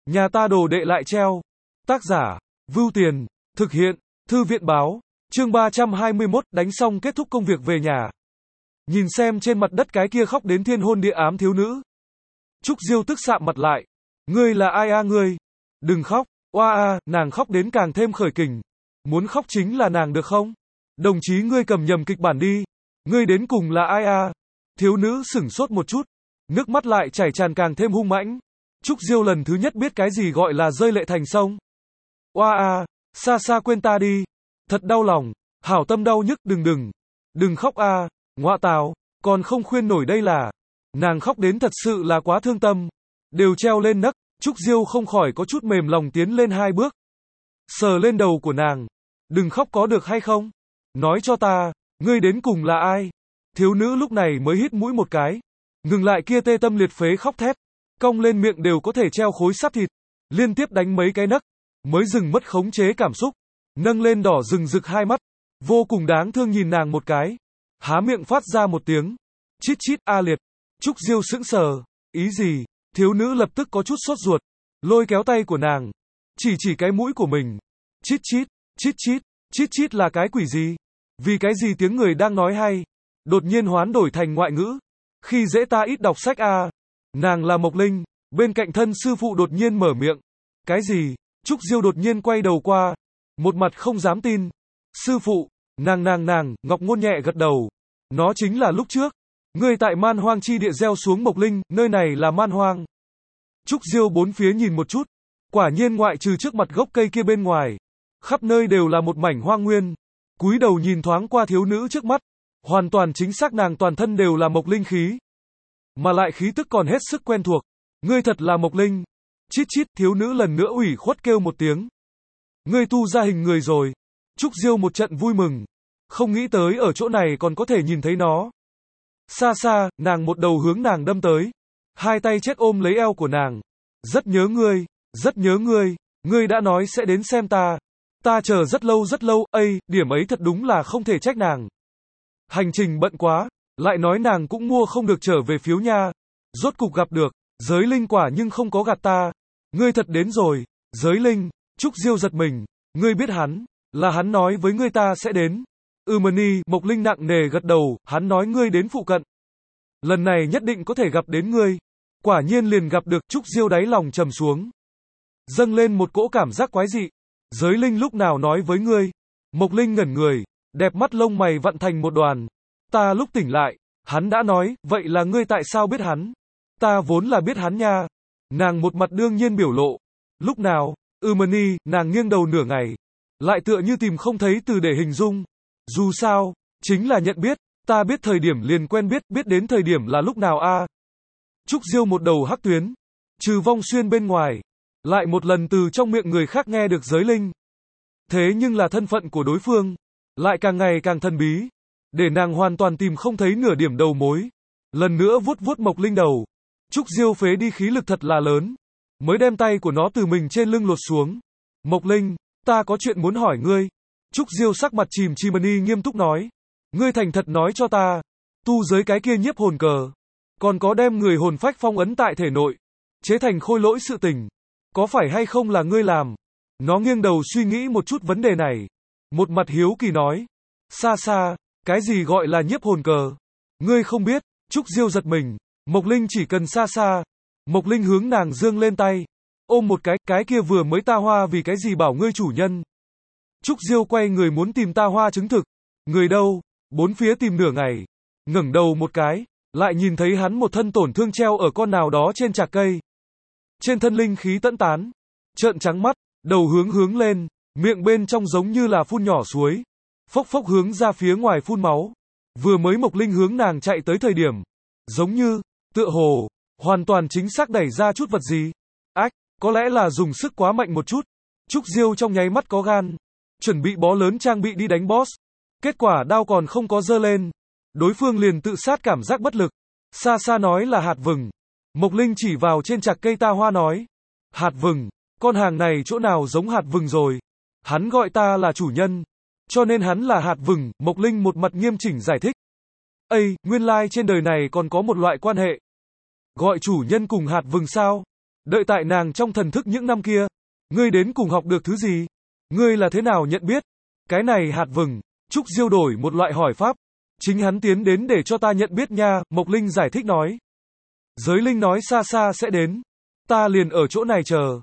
Nhà ta đồ đệ lại treo. Tác giả, Vưu Tiền, thực hiện, Thư viện báo, chương 321, đánh xong kết thúc công việc về nhà. Nhìn xem trên mặt đất cái kia khóc đến thiên hôn địa ám thiếu nữ. Trúc Diêu tức sạm mặt lại. Ngươi là ai a ngươi? Đừng khóc, oa a, nàng khóc đến càng thêm khởi kình. Muốn khóc chính là nàng được không? Đồng chí ngươi cầm nhầm kịch bản đi. Ngươi đến cùng là ai a? Thiếu nữ sửng sốt một chút. Nước mắt lại chảy tràn càng thêm hung mãnh. Trúc Diêu lần thứ nhất biết cái gì gọi là rơi lệ thành sông. Oa a, xa xa quên ta đi. Thật đau lòng, hảo tâm đau nhức, đừng khóc a, ngọa tào, còn không khuyên nổi đây là. Nàng khóc đến thật sự là quá thương tâm. Đều treo lên nấc, Trúc Diêu không khỏi có chút mềm lòng tiến lên 2 bước. Sờ lên đầu của nàng. Đừng khóc có được hay không? Nói cho ta, ngươi đến cùng là ai? Thiếu nữ lúc này mới hít mũi một cái. Ngừng lại kia tê tâm liệt phế khóc thét. Cong lên miệng đều có thể treo khối sắt thịt. Liên tiếp đánh mấy cái nấc. Mới dừng mất khống chế cảm xúc. Nâng lên đỏ rừng rực hai mắt. Vô cùng đáng thương nhìn nàng một cái. Há miệng phát ra một tiếng. Chít chít a liệt. Trúc Diêu sững sờ. Ý gì? Thiếu nữ lập tức có chút sốt ruột. Lôi kéo tay của nàng. Chỉ cái mũi của mình. Chít chít, chít chít. Chít chít là cái quỷ gì? Vì cái gì tiếng người đang nói hay? Đột nhiên hoán đổi thành ngoại ngữ. Khi dễ ta ít đọc sách a. Nàng là Mộc Linh. Bên cạnh thân sư phụ đột nhiên mở miệng. Cái gì? Trúc Diêu đột nhiên quay đầu qua. Một mặt không dám tin. Sư phụ, nàng, Ngọc Ngôn nhẹ gật đầu. Nó chính là lúc trước. Ngươi tại man hoang chi địa gieo xuống Mộc Linh, nơi này là man hoang. Trúc Diêu bốn phía nhìn một chút. Quả nhiên ngoại trừ trước mặt gốc cây kia bên ngoài. Khắp nơi đều là một mảnh hoang nguyên. Cúi đầu nhìn thoáng qua thiếu nữ trước mắt. Hoàn toàn chính xác nàng toàn thân đều là Mộc Linh khí. Mà lại khí tức còn hết sức quen thuộc. Ngươi thật là Mộc Linh. Chít chít, thiếu nữ lần nữa ủy khuất kêu một tiếng. Ngươi tu ra hình người rồi. Trúc Diêu một trận vui mừng. Không nghĩ tới ở chỗ này còn có thể nhìn thấy nó. Xa xa, nàng một đầu hướng nàng đâm tới. Hai tay chết ôm lấy eo của nàng. Rất nhớ ngươi, ngươi đã nói sẽ đến xem ta. Ta chờ rất lâu, điểm ấy thật đúng là không thể trách nàng. Hành trình bận quá, lại nói nàng cũng mua không được trở về phiếu nha. Rốt cục gặp được, giới linh quả nhưng không có gạt ta. Ngươi thật đến rồi, giới linh. Trúc Diêu giật mình, ngươi biết hắn, là hắn nói với ngươi ta sẽ đến. Mani, Mộc Linh nặng nề gật đầu, hắn nói ngươi đến phụ cận. Lần này nhất định có thể gặp đến ngươi. Quả nhiên liền gặp được. Trúc Diêu đáy lòng trầm xuống. Dâng lên một cỗ cảm giác quái dị. Giới linh lúc nào nói với ngươi? Mộc Linh ngẩn người, đẹp mắt lông mày vặn thành một đoàn. Ta lúc tỉnh lại, hắn đã nói, vậy là ngươi tại sao biết hắn? Ta vốn là biết hắn nha. Nàng một mặt đương nhiên biểu lộ. Lúc nào? Mani, nàng nghiêng đầu nửa ngày. Lại tựa như tìm không thấy từ để hình dung. Dù sao, chính là nhận biết, ta biết thời điểm liền quen biết đến thời điểm là lúc nào a? Trúc Diêu một đầu hắc tuyến. Trừ Vong Xuyên bên ngoài. Lại một lần từ trong miệng người khác nghe được giới linh. Thế nhưng là thân phận của đối phương. Lại càng ngày càng thần bí. Để nàng hoàn toàn tìm không thấy nửa điểm đầu mối. Lần nữa vuốt Mộc Linh đầu. Trúc Diêu phế đi khí lực thật là lớn. Mới đem tay của nó từ mình trên lưng lột xuống. Mộc Linh, ta có chuyện muốn hỏi ngươi. Trúc Diêu sắc mặt chìm Mani nghiêm túc nói. Ngươi thành thật nói cho ta. Tu giới cái kia nhiếp hồn cờ. Còn có đem người hồn phách phong ấn tại thể nội. Chế thành khôi lỗi sự tình. Có phải hay không là ngươi làm? Nó nghiêng đầu suy nghĩ một chút vấn đề này. Một mặt hiếu kỳ nói. Xa, cái gì gọi là nhiếp hồn cờ? Ngươi không biết. Trúc Diêu giật mình. Mộc Linh chỉ cần xa. Mộc Linh hướng nàng giương lên tay. Ôm một cái kia vừa mới ta hoa vì cái gì bảo ngươi chủ nhân. Trúc Diêu quay người muốn tìm ta hoa chứng thực. Người đâu? Bốn phía tìm nửa ngày. Ngẩng đầu một cái. Lại nhìn thấy hắn một thân tổn thương treo ở con nào đó trên chạc cây. Trên thân linh khí tẫn tán. Trợn trắng mắt. Đầu hướng lên. Miệng bên trong giống như là phun nhỏ suối. Phốc hướng ra phía ngoài phun máu. Vừa mới Mộc Linh hướng nàng chạy tới thời điểm. Giống như, tựa hồ, hoàn toàn chính xác đẩy ra chút vật gì. Ách, có lẽ là dùng sức quá mạnh một chút. Trúc Diêu trong nháy mắt có gan. Chuẩn bị bó lớn trang bị đi đánh boss. Kết quả đao còn không có giơ lên. Đối phương liền tự sát cảm giác bất lực. Xa nói là hạt vừng. Mộc Linh chỉ vào trên chạc cây ta hoa nói. Hạt vừng, con hàng này chỗ nào giống hạt vừng rồi. Hắn gọi ta là chủ nhân. Cho nên hắn là hạt vừng. Mộc Linh một mặt nghiêm chỉnh giải thích. Ây, nguyên lai trên đời này còn có một loại quan hệ. Gọi chủ nhân cùng hạt vừng sao? Đợi tại nàng trong thần thức những năm kia, ngươi đến cùng học được thứ gì? Ngươi là thế nào nhận biết? Cái này hạt vừng, Trúc Diêu đổi một loại hỏi pháp. Chính hắn tiến đến để cho ta nhận biết nha, Mộc Linh giải thích nói. Giới linh nói xa xa sẽ đến. Ta liền ở chỗ này chờ.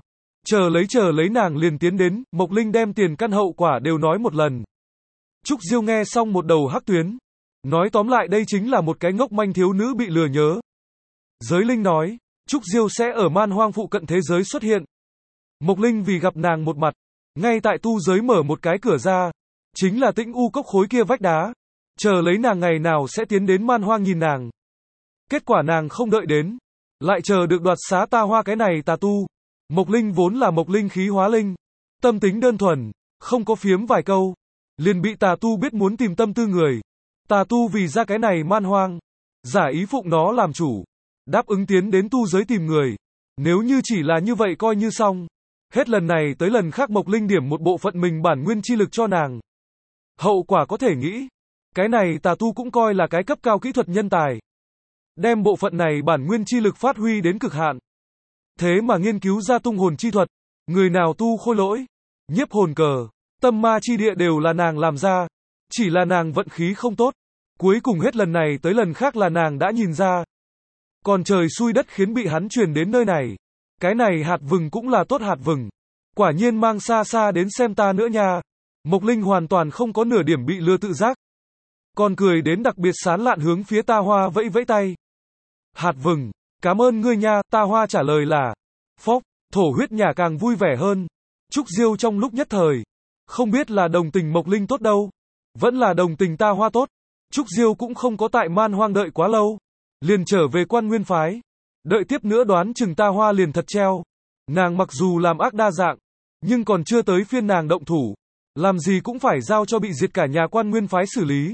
Chờ lấy nàng liền tiến đến, Mộc Linh đem tiền căn hậu quả đều nói một lần. Trúc Diêu nghe xong một đầu hắc tuyến. Nói tóm lại đây chính là một cái ngốc manh thiếu nữ bị lừa nhớ. Giới linh nói, Trúc Diêu sẽ ở man hoang phụ cận thế giới xuất hiện. Mộc Linh vì gặp nàng một mặt, ngay tại tu giới mở một cái cửa ra, chính là Tĩnh U cốc khối kia vách đá. Chờ lấy nàng ngày nào sẽ tiến đến man hoang nhìn nàng. Kết quả nàng không đợi đến, lại chờ được đoạt xá ta hoa cái này tà tu. Mộc Linh vốn là Mộc Linh khí hóa linh, tâm tính đơn thuần, không có phiếm vài câu, liền bị tà tu biết muốn tìm tâm tư người. Tà tu vì ra cái này man hoang, giả ý phụng nó làm chủ, đáp ứng tiến đến tu giới tìm người. Nếu như chỉ là như vậy coi như xong. Hết lần này tới lần khác Mộc Linh điểm một bộ phận mình bản nguyên chi lực cho nàng. Hậu quả có thể nghĩ, cái này tà tu cũng coi là cái cấp cao kỹ thuật nhân tài. Đem bộ phận này bản nguyên chi lực phát huy đến cực hạn. Thế mà nghiên cứu ra tung hồn chi thuật, người nào tu khôi lỗi, nhiếp hồn cờ, tâm ma chi địa đều là nàng làm ra. Chỉ là nàng vận khí không tốt. Cuối cùng hết lần này tới lần khác là nàng đã nhìn ra. Còn trời xui đất khiến bị hắn truyền đến nơi này. Cái này hạt vừng cũng là tốt hạt vừng. Quả nhiên mang xa xa đến xem ta nữa nha. Mộc Linh hoàn toàn không có nửa điểm bị lừa tự giác. Còn cười đến đặc biệt sán lạn hướng phía ta hoa vẫy vẫy tay. Hạt vừng, cảm ơn ngươi nha, ta hoa trả lời là. Phốc, thổ huyết nhà càng vui vẻ hơn. Trúc Diêu trong lúc nhất thời, không biết là đồng tình Mộc Linh tốt đâu, vẫn là đồng tình ta hoa tốt. Trúc Diêu cũng không có tại man hoang đợi quá lâu, liền trở về Quan Nguyên phái. Đợi tiếp nữa đoán chừng ta hoa liền thật treo. Nàng mặc dù làm ác đa dạng, nhưng còn chưa tới phiên nàng động thủ, làm gì cũng phải giao cho bị diệt cả nhà Quan Nguyên phái xử lý.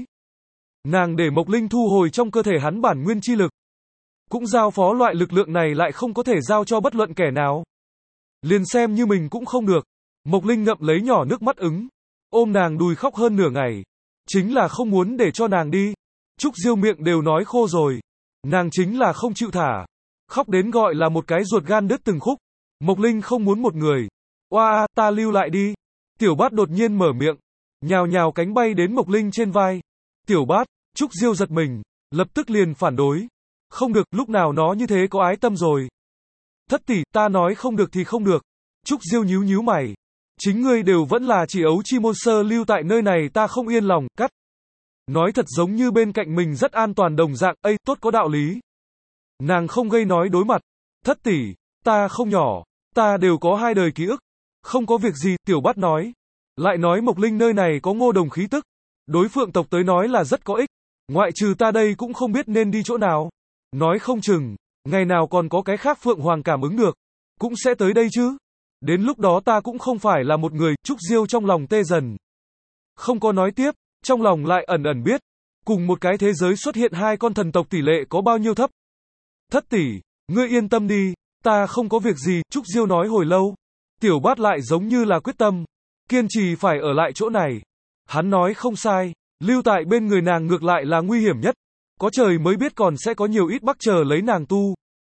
Nàng để Mộc Linh thu hồi trong cơ thể hắn bản nguyên chi lực, cũng giao phó loại lực lượng này lại không có thể giao cho bất luận kẻ nào. Liền xem như mình cũng không được. Mộc Linh ngậm lấy nhỏ nước mắt ứng, ôm nàng đùi khóc hơn nửa ngày, chính là không muốn để cho nàng đi. Trúc Diêu miệng đều nói khô rồi, nàng chính là không chịu thả, khóc đến gọi là một cái ruột gan đứt từng khúc. Mộc Linh không muốn một người. Oa, ta lưu lại đi. Tiểu Bát đột nhiên mở miệng, nhào nhào cánh bay đến Mộc Linh trên vai. Tiểu Bát, Trúc Diêu giật mình, lập tức liền phản đối. Không được, lúc nào nó như thế có ái tâm rồi. Thất tỷ, ta nói không được thì không được. Trúc Diêu nhíu nhíu mày. Chính ngươi đều vẫn là chỉ ấu chi môn sơ lưu tại nơi này ta không yên lòng, cắt. Nói thật giống như bên cạnh mình rất an toàn đồng dạng, ây, tốt có đạo lý. Nàng không gây nói đối mặt. Thất tỷ, ta không nhỏ, ta đều có 2 đời ký ức. Không có việc gì, Tiểu Bát nói. Lại nói Mộc Linh nơi này có Ngô Đồng khí tức. Đối Phượng tộc tới nói là rất có ích. Ngoại trừ ta đây cũng không biết nên đi chỗ nào. Nói không chừng, ngày nào còn có cái khác Phượng Hoàng cảm ứng được, cũng sẽ tới đây chứ. Đến lúc đó ta cũng không phải là một người. Trúc Diêu trong lòng tê dần. Không có nói tiếp, trong lòng lại ẩn ẩn biết. Cùng một cái thế giới xuất hiện 2 con thần tộc tỷ lệ có bao nhiêu thấp. Thất tỷ, ngươi yên tâm đi, ta không có việc gì. Trúc Diêu nói hồi lâu. Tiểu Bát lại giống như là quyết tâm, kiên trì phải ở lại chỗ này. Hắn nói không sai, lưu tại bên người nàng ngược lại là nguy hiểm nhất. Có trời mới biết còn sẽ có nhiều ít bắc chờ lấy nàng tu.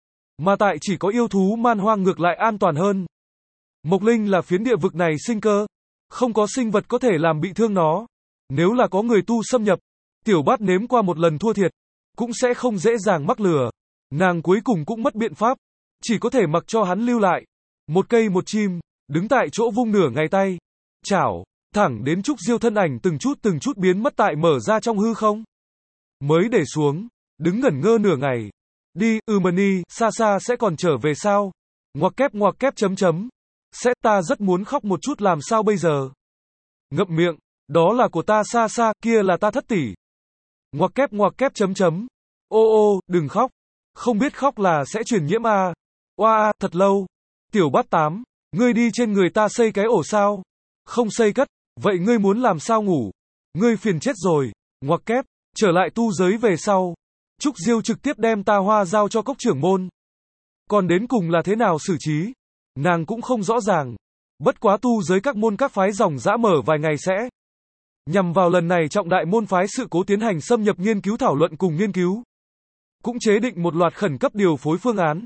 Mà tại chỉ có yêu thú man hoang ngược lại an toàn hơn. Mộc Linh là phiến địa vực này sinh cơ, không có sinh vật có thể làm bị thương nó. Nếu là có người tu xâm nhập, Tiểu Bát nếm qua một lần thua thiệt, cũng sẽ không dễ dàng mắc lừa. Nàng cuối cùng cũng mất biện pháp, chỉ có thể mặc cho hắn lưu lại. Một cây một chim, đứng tại chỗ vung nửa ngày tay, chảo, thẳng đến Trúc Diêu thân ảnh từng chút biến mất tại mở ra trong hư không. Mới để xuống, đứng ngẩn ngơ nửa ngày. Đi, Mani, xa xa sẽ còn trở về sao? Ngoặc kép chấm chấm. Sẽ, ta rất muốn khóc một chút làm sao bây giờ? Ngậm miệng, đó là của ta xa xa, kia là ta thất tỷ. Ngoặc kép chấm chấm. Ô, đừng khóc. Không biết khóc là sẽ truyền nhiễm à? Oa, thật lâu. Tiểu Bát 8, ngươi đi trên người ta xây cái ổ sao? Không xây cất, vậy ngươi muốn làm sao ngủ? Ngươi phiền chết rồi. Ngoặc kép, trở lại tu giới về sau. Trúc Diêu trực tiếp đem ta hoa giao cho cốc trưởng môn. Còn đến cùng là thế nào xử trí? Nàng cũng không rõ ràng. Bất quá tu giới các môn các phái dòng dã mở vài ngày sẽ. Nhằm vào lần này trọng đại môn phái sự cố tiến hành xâm nhập nghiên cứu thảo luận cùng nghiên cứu. Cũng chế định một loạt khẩn cấp điều phối phương án.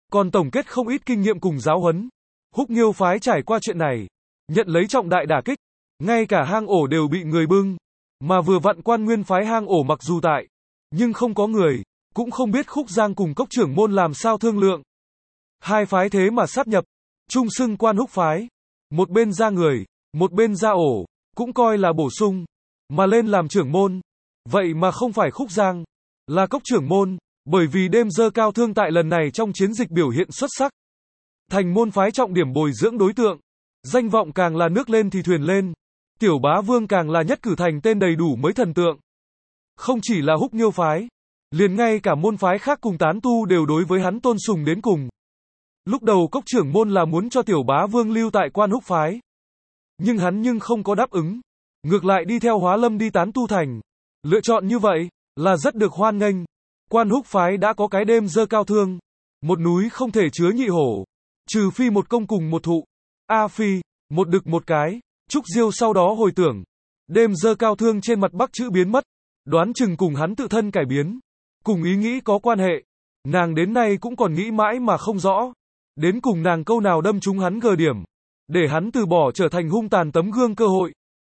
còn tổng kết không ít kinh nghiệm cùng giáo huấn. Húc Nghiêu phái trải qua chuyện này, nhận lấy trọng đại đả kích, ngay cả hang ổ đều bị người bưng, mà vừa vặn Quan Nguyên phái hang ổ mặc dù tại, nhưng không có người, cũng không biết Khúc Giang cùng Cốc trưởng môn làm sao thương lượng. Hai phái thế mà sát nhập, chung xưng Quan Húc phái, một bên ra người, một bên ra ổ, cũng coi là bổ sung, mà lên làm trưởng môn, vậy mà không phải Khúc Giang, là Cốc trưởng môn, bởi vì đêm dơ cao thương tại lần này trong chiến dịch biểu hiện xuất sắc. Thành môn phái trọng điểm bồi dưỡng đối tượng, danh vọng càng là nước lên thì thuyền lên, Tiểu Bá Vương càng là nhất cử thành tên đầy đủ mới thần tượng. Không chỉ là Húc Nghiêu phái, liền ngay cả môn phái khác cùng tán tu đều đối với hắn tôn sùng đến cùng. Lúc đầu Cốc trưởng môn là muốn cho Tiểu Bá Vương lưu tại Quan Húc phái, nhưng hắn không có đáp ứng, ngược lại đi theo Hóa Lâm đi tán tu thành. Lựa chọn như vậy là rất được hoan nghênh. Quan Húc phái đã có cái đêm dơ cao thương, một núi không thể chứa nhị hổ, trừ phi một công cùng một thụ. A phi, một đực một cái. Trúc Diêu sau đó hồi tưởng, đêm dơ cao thương trên mặt Bắc chữ biến mất, đoán chừng cùng hắn tự thân cải biến, cùng ý nghĩ có quan hệ. Nàng đến nay cũng còn nghĩ mãi mà không rõ, đến cùng nàng câu nào đâm trúng hắn gờ điểm, để hắn từ bỏ trở thành hung tàn tấm gương cơ hội.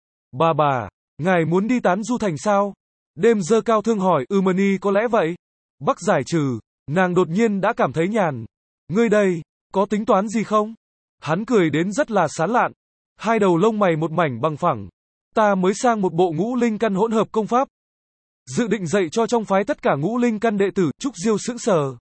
Bà, ngài muốn đi tán du thành sao? Đêm dơ cao thương hỏi. Mani có lẽ vậy. Bắc giải trừ, nàng đột nhiên đã cảm thấy nhàn. Ngươi đây, có tính toán gì không? Hắn cười đến rất là sán lạn, hai đầu lông mày một mảnh bằng phẳng. Ta mới sang một bộ ngũ linh căn hỗn hợp công pháp, dự định dạy cho trong phái tất cả ngũ linh căn đệ tử. Trúc Diêu sững sờ.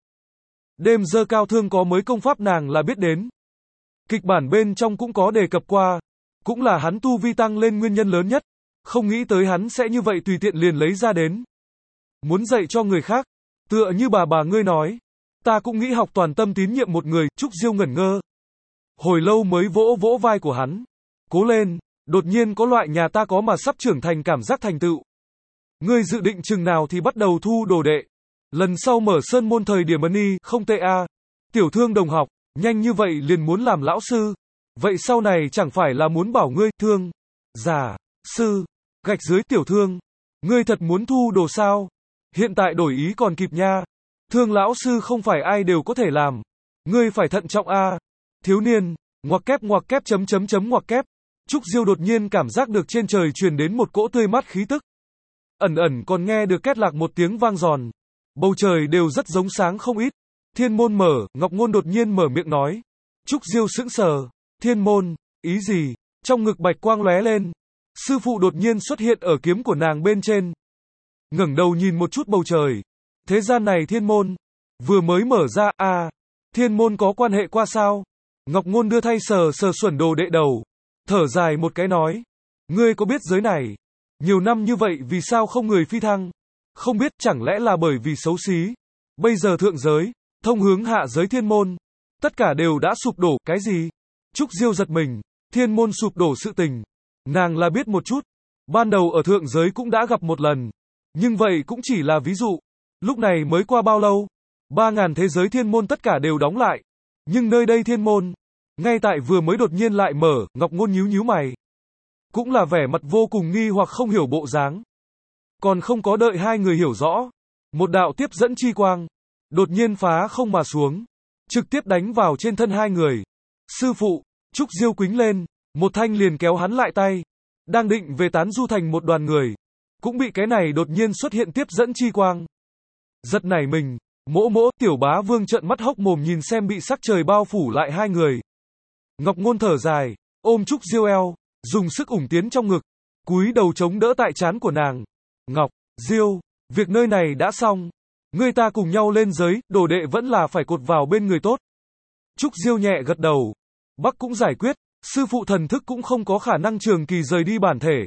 Đêm dơ cao thương có mới công pháp nàng là biết đến. Kịch bản bên trong cũng có đề cập qua, cũng là hắn tu vi tăng lên nguyên nhân lớn nhất. Không nghĩ tới hắn sẽ như vậy tùy tiện liền lấy ra đến. Muốn dạy cho người khác, tựa như bà ngươi nói. Ta cũng nghĩ học toàn tâm tín nhiệm một người. Trúc Diêu ngẩn ngơ, hồi lâu mới vỗ vỗ vai của hắn. Cố lên, đột nhiên có loại nhà ta có mà sắp trưởng thành cảm giác thành tựu. Ngươi dự định chừng nào thì bắt đầu thu đồ đệ? Lần sau mở sơn môn thời điểm Mani, không tệ a. Tiểu Thương đồng học, nhanh như vậy liền muốn làm lão sư. Vậy sau này chẳng phải là muốn bảo ngươi, Thương, già, sư, gạch dưới Tiểu Thương. Ngươi thật muốn thu đồ sao? Hiện tại đổi ý còn kịp nha. Thương lão sư không phải ai đều có thể làm. Ngươi phải thận trọng a. Thiếu niên, ngoặc kép ngoặc kép. Trúc Diêu đột nhiên cảm giác được trên trời truyền đến một cỗ tươi mát khí tức. Ẩn còn nghe được két lạc một tiếng vang giòn. Bầu trời đều rất giống sáng không ít. Thiên môn mở, Ngọc Ngôn đột nhiên mở miệng nói. Trúc Diêu sững sờ. Thiên môn, ý gì? Trong ngực bạch quang lóe lên. Sư phụ đột nhiên xuất hiện ở kiếm của nàng bên trên. Ngẩng đầu nhìn một chút bầu trời. Thế gian này thiên môn vừa mới mở ra, thiên môn có quan hệ qua sao? Ngọc Ngôn đưa thay sờ xuẩn đồ đệ đầu, thở dài một cái nói, ngươi có biết giới này, nhiều năm như vậy vì sao không người phi thăng? Không biết, chẳng lẽ là bởi vì xấu xí? Bây giờ thượng giới, thông hướng hạ giới thiên môn, tất cả đều đã sụp đổ. Cái gì? Trúc Diêu giật mình, thiên môn sụp đổ sự tình, nàng là biết một chút, ban đầu ở thượng giới cũng đã gặp một lần, nhưng vậy cũng chỉ là ví dụ. Lúc này mới qua bao lâu? 3.000 thế giới thiên môn tất cả đều đóng lại, nhưng nơi đây thiên môn, ngay tại vừa mới đột nhiên lại mở. Ngọc Ngôn nhíu mày, cũng là vẻ mặt vô cùng nghi hoặc không hiểu bộ dáng. Còn không có đợi hai người hiểu rõ, một đạo tiếp dẫn chi quang đột nhiên phá không mà xuống, trực tiếp đánh vào trên thân hai người. Sư phụ, Trúc Diêu quính lên, một thanh liền kéo hắn lại tay, đang định về tán du thành một đoàn người, cũng bị cái này đột nhiên xuất hiện tiếp dẫn chi quang giật nảy mình. Mỗ, Tiểu Bá Vương trợn mắt hốc mồm nhìn xem bị sắc trời bao phủ lại hai người. Ngọc Ngôn thở dài, ôm Trúc Diêu eo, dùng sức ủng tiến trong ngực, cúi đầu chống đỡ tại trán của nàng. Ngọc, Diêu, việc nơi này đã xong, ngươi ta cùng nhau lên giới, đồ đệ vẫn là phải cột vào bên người tốt. Trúc Diêu nhẹ gật đầu, Bắc cũng giải quyết, sư phụ thần thức cũng không có khả năng trường kỳ rời đi bản thể,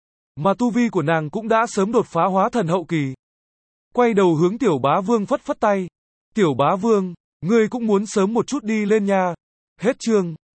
mà tu vi của nàng cũng đã sớm đột phá hóa thần hậu kỳ. Quay đầu hướng Tiểu Bá Vương phất phất tay. Tiểu Bá Vương, ngươi cũng muốn sớm một chút đi lên nha. Hết chương.